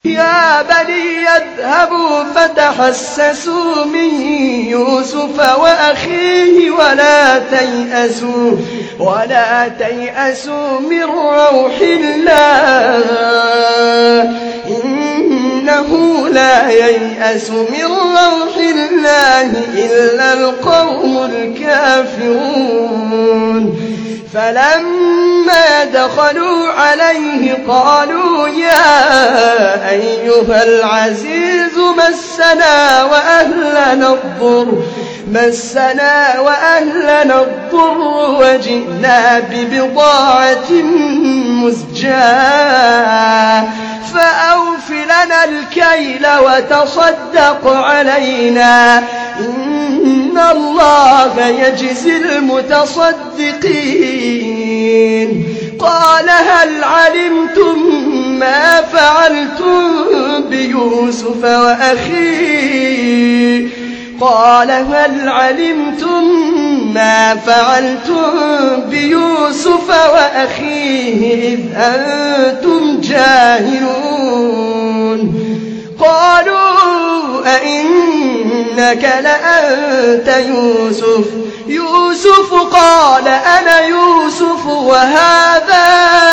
يا بني اذهبوا فتحسسوا من يوسف وأخيه ولا تيأسوا من روح الله إنه لا ييأس من روح الله إلا القوم الكافرون. فلما دخلوا عليه قالوا يا أيها العزيز مسنا وأهلنا الضر وجئنا ببضاعة مزجاة فأوف لنا الكيل وتصدق علينا إن الله يجزي المتصدقين. قال هل علمتم ما فعلتم بيوسف وأخيه إذ أنتم جاهلون؟ قالوا أئنك لأنت يوسف قال أنا يوسف وهذا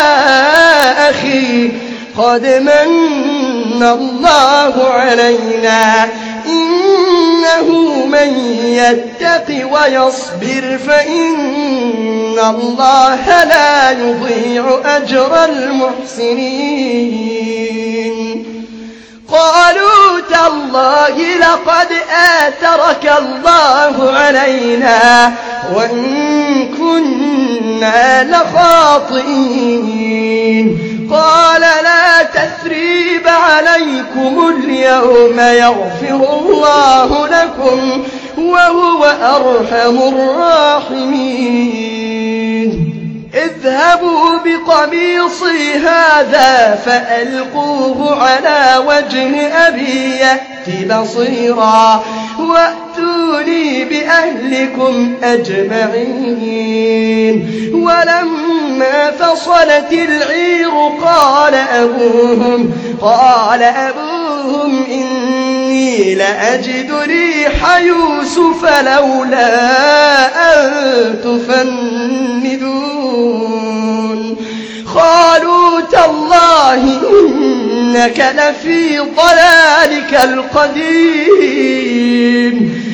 أخي قد من الله علينا إنه من يتق ويصبر فإن الله لا يضيع أجر المحسنين. قالوا تالله لقد آثرك الله علينا وإن كنا لخاطئين. قال لا تثريب عليكم اليوم يغفر الله لكم وهو أرحم الراحمين. اذهبوا بقميصي هذا فألقوه على وجه أبي يأت بصيرا وأتوني بأهلكم أجمعين. ولما فصلت العير قال أبوهم إني لأجد ريح يوسف لولا أن تفندون. قالوا تالله إنك لفي ضلالك القديم.